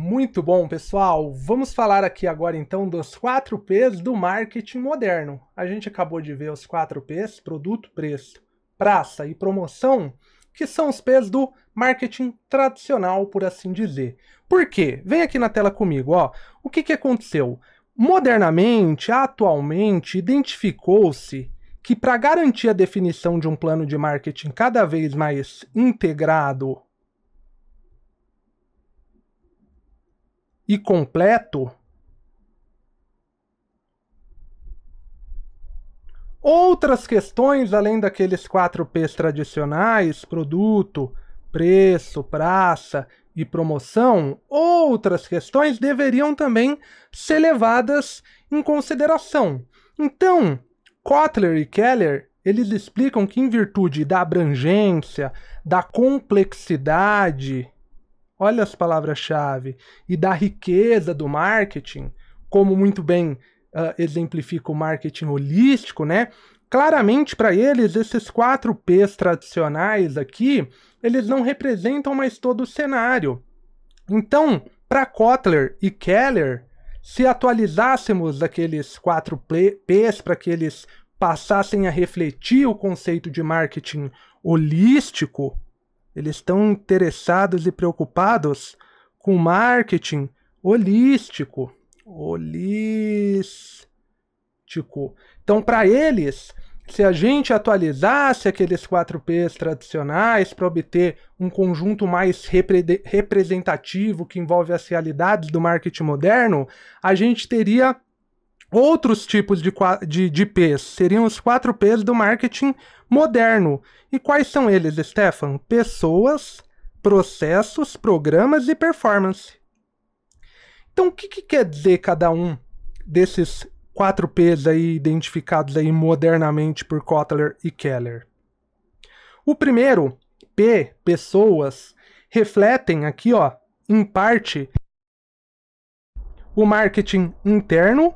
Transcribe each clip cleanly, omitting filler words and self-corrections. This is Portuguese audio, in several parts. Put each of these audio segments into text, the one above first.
Muito bom, pessoal. Vamos falar aqui agora então dos 4 P's do marketing moderno. A gente acabou de ver os 4 P's, produto, preço, praça e promoção, que são os P's do marketing tradicional, por assim dizer. Por quê? Vem aqui na tela comigo, ó. O que aconteceu? Modernamente, atualmente, identificou-se que para garantir a definição de um plano de marketing cada vez mais integrado e completo, outras questões além daqueles 4 P's tradicionais, produto, preço, praça e promoção, outras questões deveriam também ser levadas em consideração. Então, Kotler e Keller, eles explicam que em virtude da abrangência, da complexidade, olha as palavras-chave, e da riqueza do marketing, como muito bem exemplifica o marketing holístico, né? Claramente para eles, esses 4 P's tradicionais aqui, eles não representam mais todo o cenário. Então, para Kotler e Keller, se atualizássemos aqueles 4 P's para que eles passassem a refletir o conceito de marketing holístico, eles estão interessados e preocupados com marketing holístico. Então, para eles, se a gente atualizasse aqueles 4 P's tradicionais para obter um conjunto mais representativo que envolve as realidades do marketing moderno, a gente teria outros tipos de P's. Seriam os 4 P's do marketing moderno. E quais são eles, Stefan? Pessoas, processos, programas e performance. Então, o que quer dizer cada um desses 4 P's aí identificados aí modernamente por Kotler e Keller? O primeiro, P, pessoas, refletem aqui, ó, em parte, o marketing interno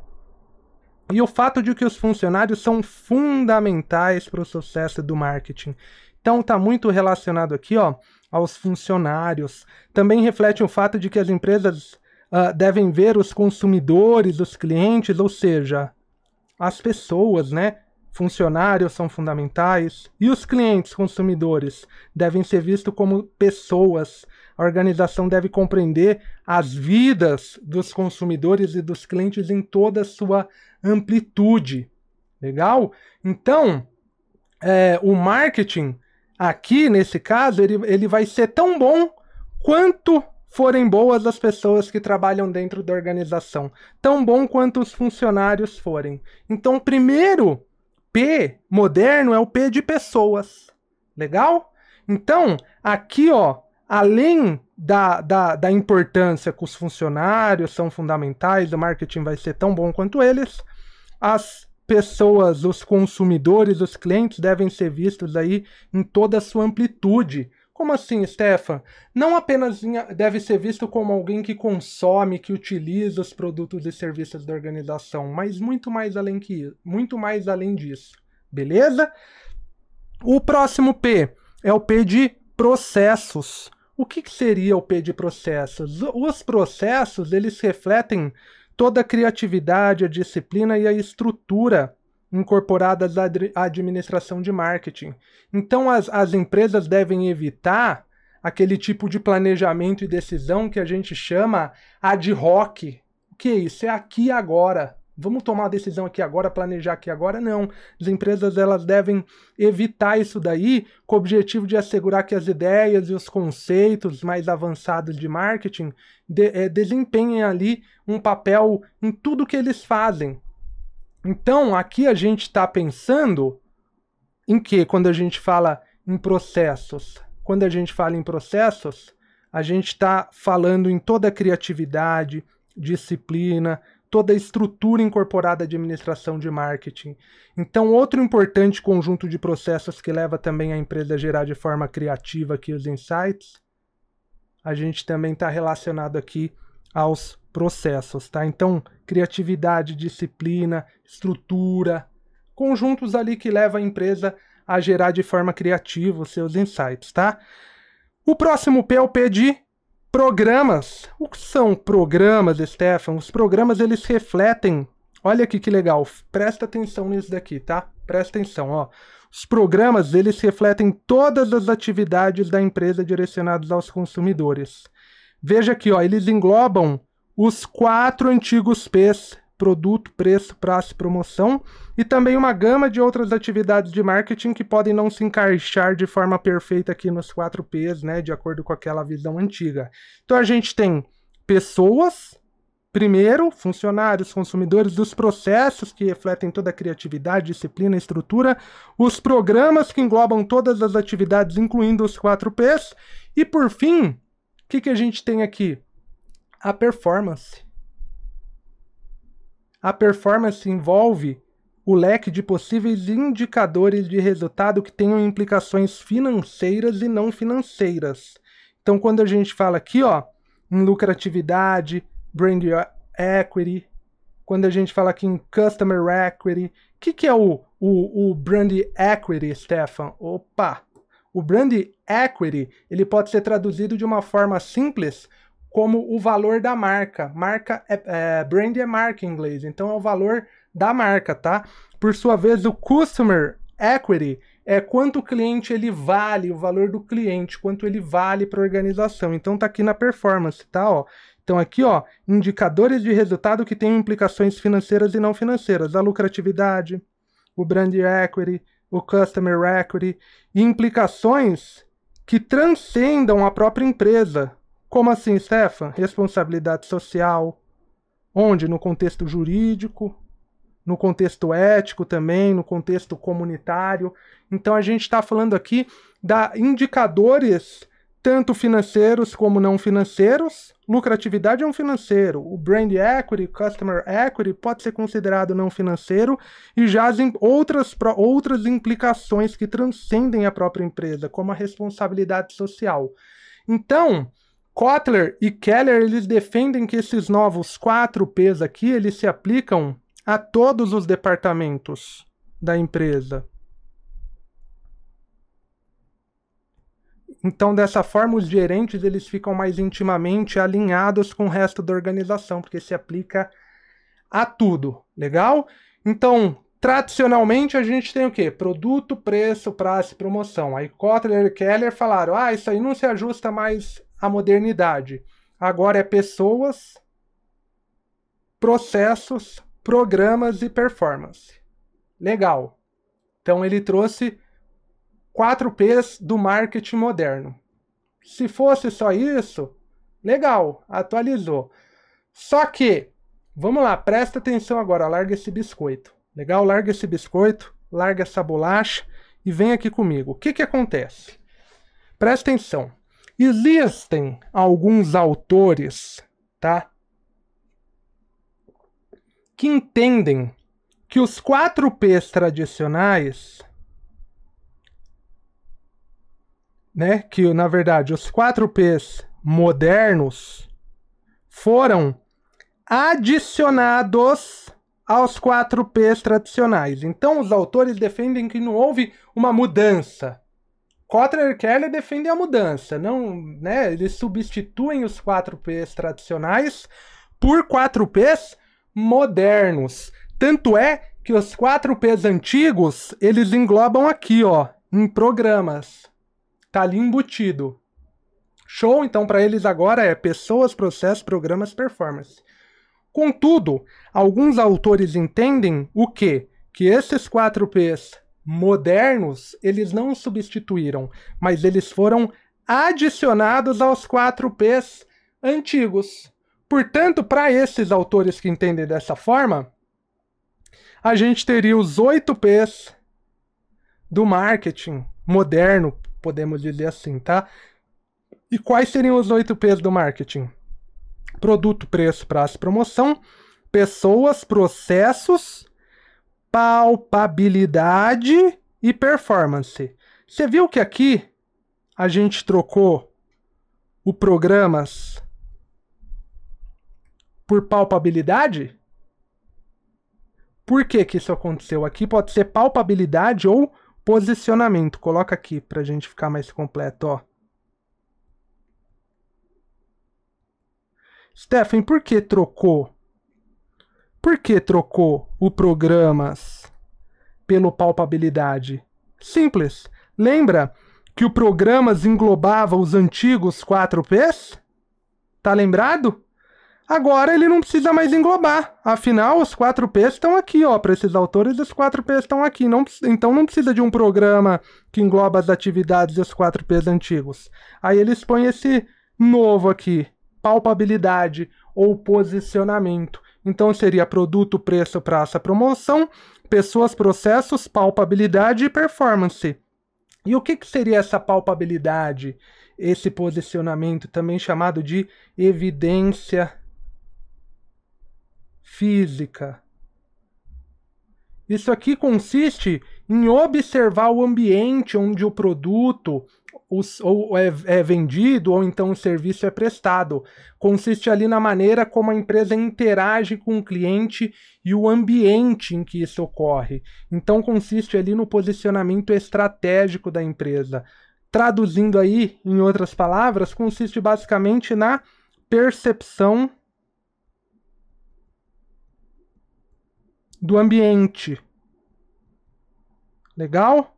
e o fato de que os funcionários são fundamentais para o sucesso do marketing. Então está muito relacionado aqui, ó, aos funcionários. Também reflete o fato de que as empresas devem ver os consumidores, os clientes, ou seja, as pessoas, né? Funcionários são fundamentais. E os clientes, consumidores, devem ser vistos como pessoas. A organização deve compreender as vidas dos consumidores e dos clientes em toda a sua amplitude. Legal? Então, o marketing, aqui nesse caso, ele vai ser tão bom quanto forem boas as pessoas que trabalham dentro da organização. Tão bom quanto os funcionários forem. Então, o primeiro P moderno é o P de pessoas. Legal? Então, aqui, ó, além da importância que os funcionários são fundamentais, o marketing vai ser tão bom quanto eles, as pessoas, os consumidores, os clientes devem ser vistos aí em toda a sua amplitude. Como assim, Stefan? Não apenas deve ser visto como alguém que consome, que utiliza os produtos e serviços da organização, mas muito mais além disso. Beleza? O próximo P é o P de processos. O que seria o P de processos? Os processos, eles refletem toda a criatividade, a disciplina e a estrutura incorporadas à administração de marketing. Então, as empresas devem evitar aquele tipo de planejamento e decisão que a gente chama ad hoc. O que é isso? É aqui e agora. Vamos tomar uma decisão aqui agora, planejar aqui agora? Não. As empresas elas devem evitar isso daí com o objetivo de assegurar que as ideias e os conceitos mais avançados de marketing desempenhem ali um papel em tudo que eles fazem. Então, aqui a gente está pensando em que quando a gente fala em processos? Quando a gente fala em processos, a gente está falando em toda a criatividade, disciplina, toda a estrutura incorporada à administração de marketing. Então, outro importante conjunto de processos que leva também a empresa a gerar de forma criativa aqui os insights, a gente também está relacionado aqui aos processos, tá? Então, criatividade, disciplina, estrutura, conjuntos ali que levam a empresa a gerar de forma criativa os seus insights, tá? O próximo P é o P de Programas. O que são programas, Stefan? Os programas, eles refletem... Olha aqui que legal. Presta atenção nisso daqui, tá? Presta atenção, ó. Os programas, eles refletem todas as atividades da empresa direcionadas aos consumidores. Veja aqui, ó. Eles englobam os 4 antigos P's. Produto, preço, prazo, promoção. E também uma gama de outras atividades de marketing que podem não se encaixar de forma perfeita aqui nos 4 P's, né? De acordo com aquela visão antiga. Então a gente tem pessoas... Primeiro, funcionários, consumidores, dos processos que refletem toda a criatividade, disciplina, estrutura, os programas que englobam todas as atividades, incluindo os 4 P's, e por fim, o que a gente tem aqui? A performance. A performance envolve o leque de possíveis indicadores de resultado que tenham implicações financeiras e não financeiras. Então, quando a gente fala aqui, ó, em lucratividade, brand equity, quando a gente fala aqui em customer equity, o que é o brand equity, Stefan? Opa! O brand equity, ele pode ser traduzido de uma forma simples como o valor da marca. Brand é marca em inglês, então é o valor da marca, tá? Por sua vez, o customer equity é quanto o cliente ele vale, o valor do cliente, quanto ele vale para a organização. Então tá aqui na performance, tá? Ó. Então aqui, ó, indicadores de resultado que têm implicações financeiras e não financeiras. A lucratividade, o brand equity, o customer equity, e implicações que transcendam a própria empresa. Como assim, Stefan? Responsabilidade social, onde? No contexto jurídico, no contexto ético também, no contexto comunitário. Então a gente está falando aqui de indicadores tanto financeiros como não financeiros. Lucratividade é um financeiro. O brand equity, customer equity pode ser considerado não financeiro e já outras implicações que transcendem a própria empresa, como a responsabilidade social. Então, Kotler e Keller, eles defendem que esses novos 4 P's aqui, eles se aplicam a todos os departamentos da empresa. Então, dessa forma, os gerentes eles ficam mais intimamente alinhados com o resto da organização, porque se aplica a tudo, legal? Então, tradicionalmente, a gente tem o quê? Produto, preço, prazo e promoção. Aí Kotler e Keller falaram, isso aí não se ajusta mais à modernidade. Agora é pessoas, processos, programas e performance. Legal. Então, ele trouxe 4 P's do marketing moderno. Se fosse só isso, legal, atualizou. Só que, vamos lá, presta atenção agora, larga esse biscoito. Legal? Larga esse biscoito, larga essa bolacha e vem aqui comigo. O que acontece? Presta atenção. Existem alguns autores, tá? Que entendem que os 4 P's tradicionais... né, que na verdade os 4 P's modernos foram adicionados aos 4 P's tradicionais. Então os autores defendem que não houve uma mudança. Kotler e Keller defendem a mudança, não, né, eles substituem os 4 P's tradicionais por 4 P's modernos. Tanto é que os 4 P's antigos, eles englobam aqui, ó, em programas. Tá ali embutido. Show? Então, para eles agora é pessoas, processos, programas, performance. Contudo, alguns autores entendem o quê? Que esses 4 P's modernos, eles não substituíram, mas eles foram adicionados aos 4 P's antigos. Portanto, para esses autores que entendem dessa forma, a gente teria os 8 P's do marketing moderno, podemos dizer assim, tá? E quais seriam os 8 P's do marketing? Produto, preço, prazo, promoção, pessoas, processos, palpabilidade e performance. Você viu que aqui a gente trocou o programas por palpabilidade? Por que isso aconteceu? Aqui pode ser palpabilidade ou posicionamento. Coloca aqui pra gente ficar mais completo, ó. Stephen, por que trocou? Por que trocou o programas pelo palpabilidade? Simples. Lembra que o programas englobava os antigos 4Ps? Tá lembrado? Agora ele não precisa mais englobar. Afinal, os 4Ps estão aqui, ó. Para esses autores, os 4Ps estão aqui. Então não precisa de um programa que engloba as atividades dos 4Ps antigos. Aí eles põem esse novo aqui, palpabilidade ou posicionamento. Então seria produto, preço, praça, promoção, pessoas, processos, palpabilidade e performance. E o que seria essa palpabilidade? Esse posicionamento, também chamado de evidência física. Isso aqui consiste em observar o ambiente onde o produto ou é vendido ou então o serviço é prestado. Consiste ali na maneira como a empresa interage com o cliente e o ambiente em que isso ocorre. Então consiste ali no posicionamento estratégico da empresa. Traduzindo aí, em outras palavras, consiste basicamente na percepção do ambiente. Legal?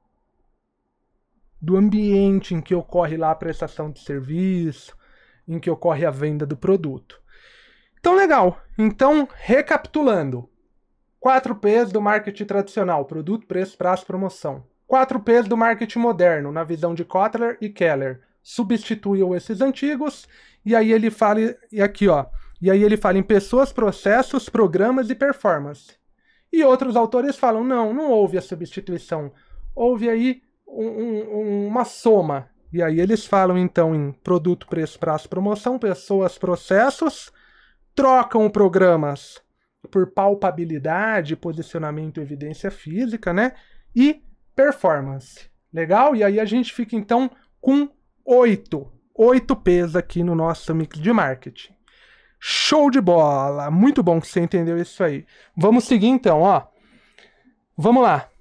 Do ambiente em que ocorre lá a prestação de serviço, em que ocorre a venda do produto. Então, legal. Então, recapitulando. 4Ps do marketing tradicional: produto, preço, prazo, promoção. 4Ps do marketing moderno, na visão de Kotler e Keller. Substituiu esses antigos, e aí ele fala, e aqui ó, e aí ele fala em pessoas, processos, programas e performance. E outros autores falam, não houve a substituição, houve aí uma soma. E aí eles falam então em produto, preço, prazo, promoção, pessoas, processos, trocam programas por palpabilidade, posicionamento e evidência física, né? E performance. Legal? E aí a gente fica então com 8 P's aqui no nosso mix de marketing. Show de bola! Muito bom que você entendeu isso aí. Vamos seguir então, ó. Vamos lá.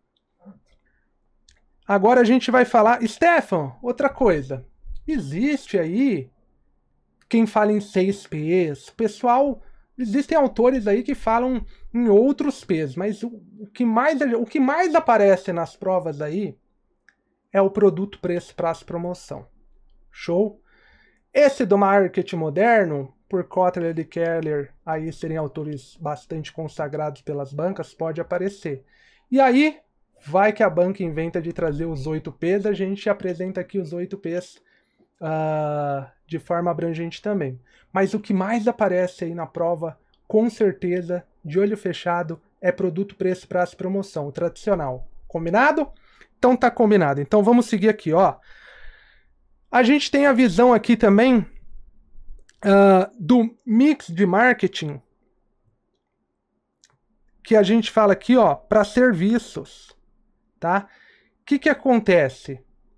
Agora a gente vai falar... Stefan, outra coisa. Existe aí quem fala em 6 P's. Pessoal, existem autores aí que falam em outros P's, mas o que mais aparece nas provas aí é o produto, preço, prazo, promoção. Show? Esse do marketing moderno, por Kotler e Keller, aí serem autores bastante consagrados pelas bancas, pode aparecer. E aí, vai que a banca inventa de trazer os 8 P's, a gente apresenta aqui os 8 P's de forma abrangente também. Mas o que mais aparece aí na prova, com certeza, de olho fechado, é produto, preço, prazo, promoção, o tradicional. Combinado? Então tá combinado. Então vamos seguir aqui, ó. A gente tem a visão aqui também do mix de marketing, que a gente fala aqui, ó, para serviços, tá? O que acontece?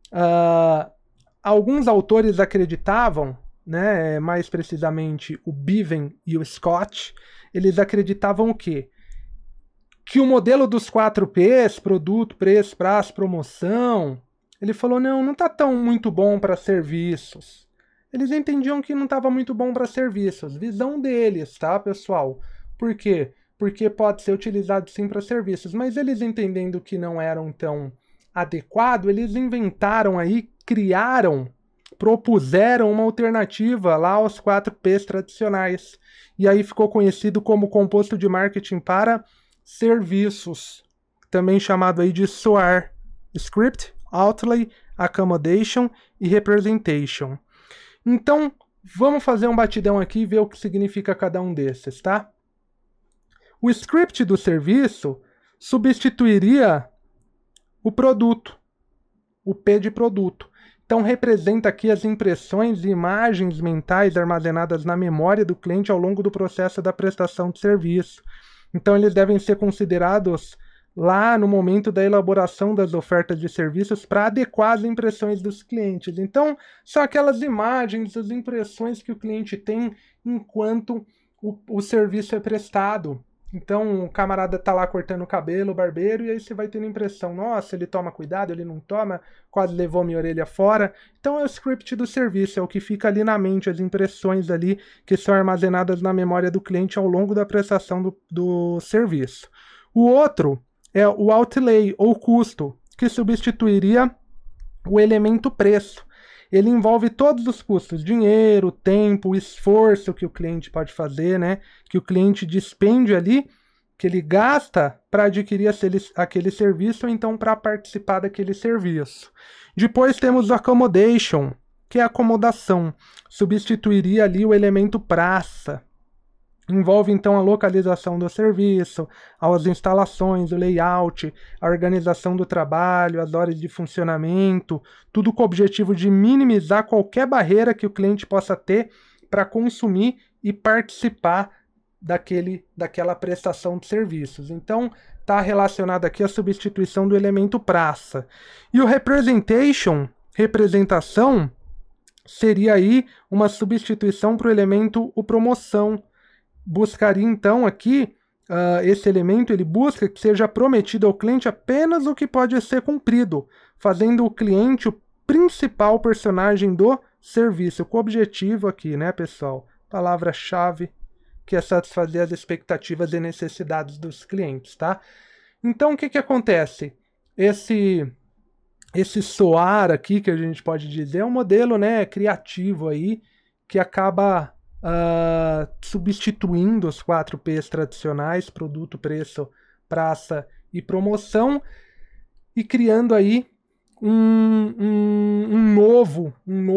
Alguns autores acreditavam, né, mais precisamente o Bevan e o Scott, eles acreditavam o quê? Que o modelo dos 4 P's, produto, preço, prazo, promoção, ele falou, não tá tão muito bom para serviços. Eles entendiam que não estava muito bom para serviços. Visão deles, tá, pessoal? Por quê? Porque pode ser utilizado sim para serviços, mas eles entendendo que não eram tão adequado, eles inventaram aí, propuseram uma alternativa lá aos 4 P's tradicionais. E aí ficou conhecido como composto de marketing para serviços, também chamado aí de SOAR: Script, Outlay, Accommodation e Representation. Então, vamos fazer um batidão aqui e ver o que significa cada um desses, tá? O script do serviço substituiria o produto, o P de produto. Então, representa aqui as impressões e imagens mentais armazenadas na memória do cliente ao longo do processo da prestação de serviço. Então, eles devem ser considerados lá no momento da elaboração das ofertas de serviços para adequar as impressões dos clientes. Então, são aquelas imagens, as impressões que o cliente tem enquanto o serviço é prestado. Então o camarada tá lá cortando o cabelo, o barbeiro, e aí você vai tendo a impressão, nossa, ele toma cuidado, ele não toma, quase levou minha orelha fora. Então é o script do serviço, é o que fica ali na mente, as impressões ali que são armazenadas na memória do cliente ao longo da prestação do serviço. O outro é o outlay, ou custo, que substituiria o elemento preço. Ele envolve todos os custos, dinheiro, tempo, esforço que o cliente pode fazer, né? Que o cliente despende ali, que ele gasta para adquirir aquele serviço ou então para participar daquele serviço. Depois temos o accommodation, que é a acomodação. Substituiria ali o elemento praça. Envolve então a localização do serviço, as instalações, o layout, a organização do trabalho, as horas de funcionamento, tudo com o objetivo de minimizar qualquer barreira que o cliente possa ter para consumir e participar daquela prestação de serviços. Então, está relacionado aqui a substituição do elemento praça. E o representação, seria aí uma substituição para o elemento promoção. Buscaria então aqui, esse elemento ele busca que seja prometido ao cliente apenas o que pode ser cumprido, fazendo o cliente o principal personagem do serviço, com o objetivo aqui, né, pessoal? Palavra-chave, que é satisfazer as expectativas e necessidades dos clientes, tá? Então, o que acontece? Esse SOAR aqui, que a gente pode dizer, é um modelo, né, criativo aí, que acaba substituindo os 4 P's tradicionais, produto, preço, praça e promoção, e criando aí um novo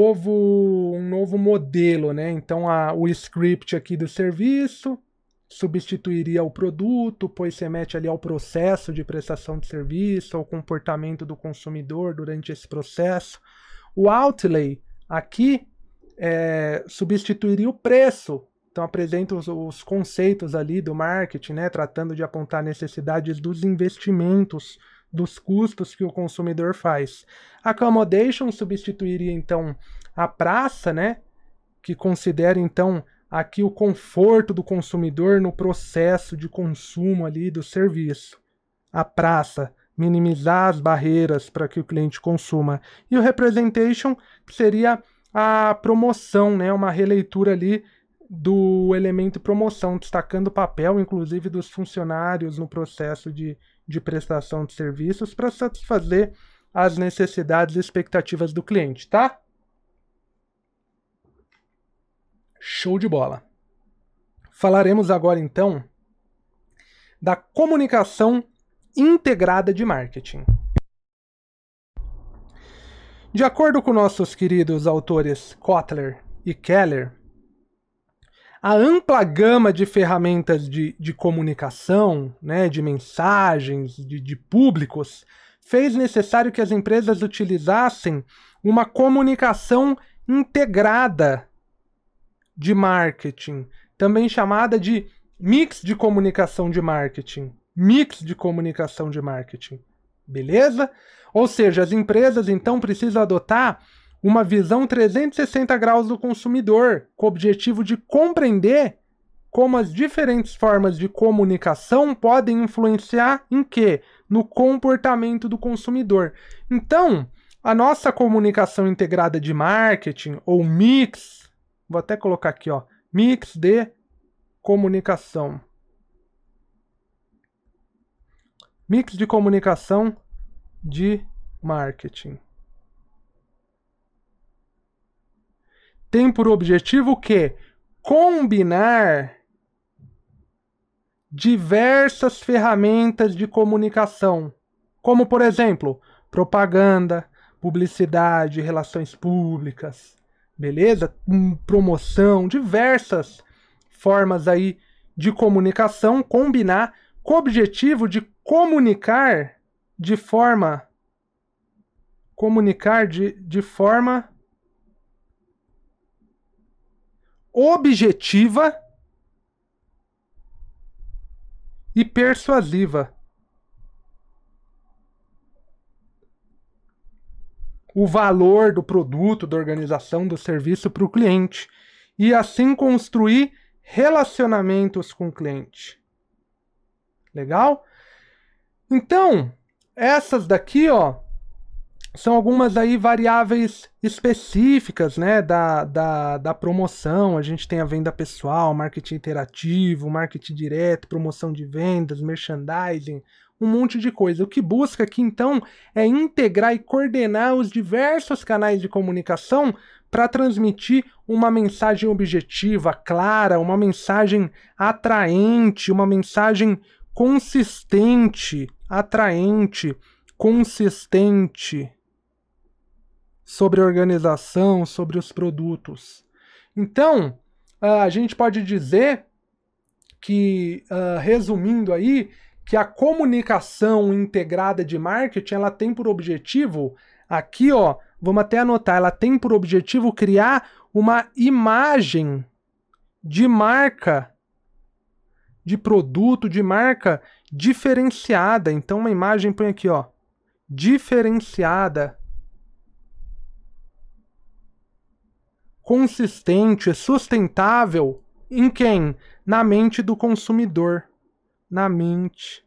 modelo, né? Então o script aqui do serviço substituiria o produto, pois se remete ali ao processo de prestação de serviço, ao comportamento do consumidor durante esse processo. O outlay aqui substituiria o preço. Então apresenta os conceitos ali do marketing, né, tratando de apontar necessidades dos investimentos, dos custos que o consumidor faz. A accommodation substituiria então a praça, né, que considera então aqui o conforto do consumidor no processo de consumo ali do serviço. A praça, minimizar as barreiras para que o cliente consuma. E o representation seria a promoção, né, uma releitura ali do elemento promoção, destacando o papel, inclusive, dos funcionários no processo de prestação de serviços para satisfazer as necessidades e expectativas do cliente, tá? Show de bola! Falaremos agora, então, da comunicação integrada de marketing. De acordo com nossos queridos autores Kotler e Keller, a ampla gama de ferramentas de comunicação, né, de mensagens, de públicos, fez necessário que as empresas utilizassem uma comunicação integrada de marketing, também chamada de mix de comunicação de marketing. Mix de comunicação de marketing. Beleza? Ou seja, as empresas então precisam adotar uma visão 360 graus do consumidor, com o objetivo de compreender como as diferentes formas de comunicação podem influenciar em quê? No comportamento do consumidor. Então, a nossa comunicação integrada de marketing, ou mix, vou até colocar aqui, ó, mix de comunicação. Mix de comunicação de marketing. Tem por objetivo o quê? Combinar diversas ferramentas de comunicação, como, por exemplo, propaganda, publicidade, relações públicas, beleza? Promoção, diversas formas aí de comunicação, combinar com o objetivo de comunicar de forma objetiva e persuasiva. O valor do produto, da organização, do serviço para o cliente. E assim construir relacionamentos com o cliente. Legal? Então, essas daqui, ó, são algumas aí variáveis específicas, né, da promoção. A gente tem a venda pessoal, marketing interativo, marketing direto, promoção de vendas, merchandising, um monte de coisa. O que busca aqui, então, é integrar e coordenar os diversos canais de comunicação para transmitir uma mensagem objetiva, clara, uma mensagem atraente, uma mensagem consistente, atraente, consistente sobre a organização, sobre os produtos. Então, a gente pode dizer que, resumindo aí, que a comunicação integrada de marketing, ela tem por objetivo, aqui ó, vamos até anotar, ela tem por objetivo criar uma imagem de marca, de produto, de marca diferenciada. Então uma imagem, põe aqui ó, diferenciada, consistente, sustentável, em quem? Na mente do consumidor. Na mente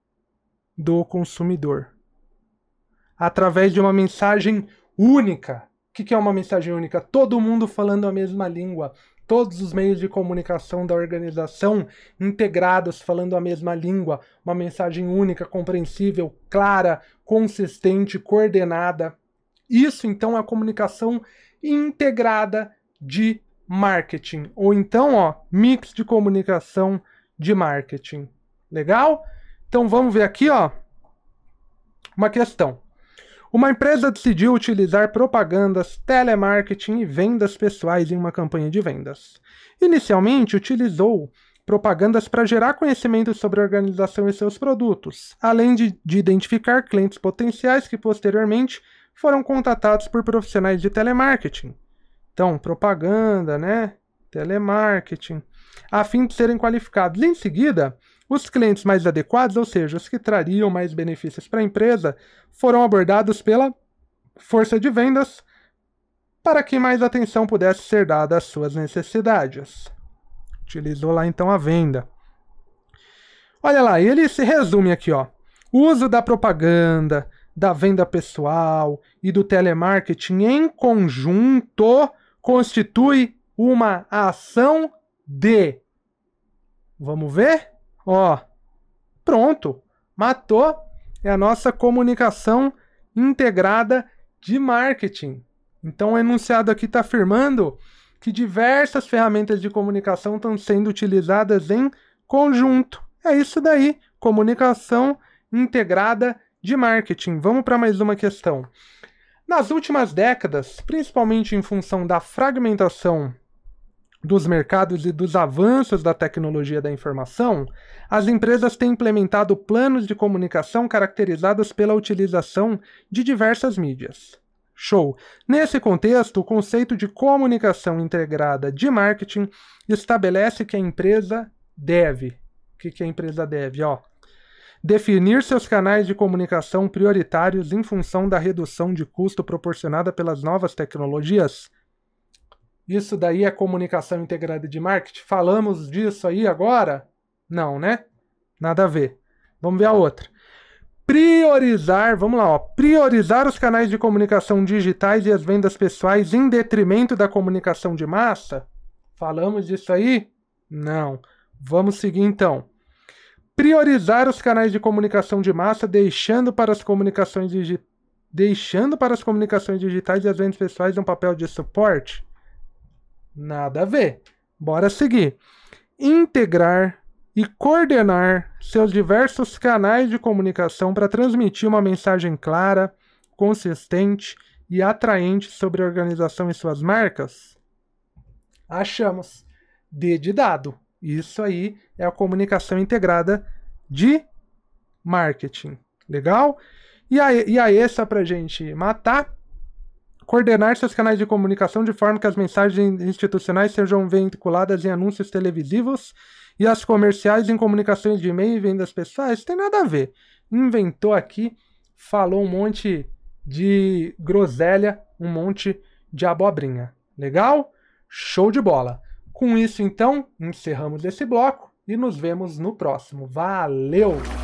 do consumidor. Através de uma mensagem única. O que é uma mensagem única? Todo mundo falando a mesma língua. Todos os meios de comunicação da organização integrados falando a mesma língua. Uma mensagem única, compreensível, clara, consistente, coordenada. Isso, então, é a comunicação integrada de marketing. Ou então, ó, mix de comunicação de marketing. Legal? Então vamos ver aqui, ó, uma questão. Uma empresa decidiu utilizar propagandas, telemarketing e vendas pessoais em uma campanha de vendas. Inicialmente, utilizou propagandas para gerar conhecimento sobre a organização e seus produtos, além de identificar clientes potenciais que posteriormente foram contatados por profissionais de telemarketing. Então, propaganda, né? Telemarketing, a fim de serem qualificados. Em seguida, os clientes mais adequados, ou seja, os que trariam mais benefícios para a empresa, foram abordados pela força de vendas para que mais atenção pudesse ser dada às suas necessidades. Utilizou lá então a venda. Olha lá, ele se resume aqui, ó. O uso da propaganda, da venda pessoal e do telemarketing em conjunto constitui uma ação de... Vamos ver? Ó, pronto. Matou. É a nossa comunicação integrada de marketing. Então o enunciado aqui está afirmando que diversas ferramentas de comunicação estão sendo utilizadas em conjunto. É isso daí, comunicação integrada de marketing. Vamos para mais uma questão. Nas últimas décadas, principalmente em função da fragmentação dos mercados e dos avanços da tecnologia da informação, as empresas têm implementado planos de comunicação caracterizados pela utilização de diversas mídias. Show! Nesse contexto, o conceito de comunicação integrada de marketing estabelece que a empresa deve... O que a empresa deve? Ó, definir seus canais de comunicação prioritários em função da redução de custo proporcionada pelas novas tecnologias. Isso daí é comunicação integrada de marketing? Falamos disso aí agora? Não, né? Nada a ver. Vamos ver a outra. Priorizar, vamos lá, ó. Priorizar os canais de comunicação digitais e as vendas pessoais em detrimento da comunicação de massa? Falamos disso aí? Não. Vamos seguir então. Priorizar os canais de comunicação de massa, deixando para as comunicações digitais e as vendas pessoais um papel de suporte? Nada a ver. Bora seguir. Integrar e coordenar seus diversos canais de comunicação para transmitir uma mensagem clara, consistente e atraente sobre a organização e suas marcas? Achamos. D de dado. Isso aí é a comunicação integrada de marketing. Legal? E aí só pra gente matar. Coordenar seus canais de comunicação de forma que as mensagens institucionais sejam veiculadas em anúncios televisivos e as comerciais em comunicações de e-mail e vendas pessoais. Tem nada a ver. Inventou aqui, falou um monte de groselha, um monte de abobrinha. Legal? Show de bola. Com isso, então, encerramos esse bloco e nos vemos no próximo. Valeu!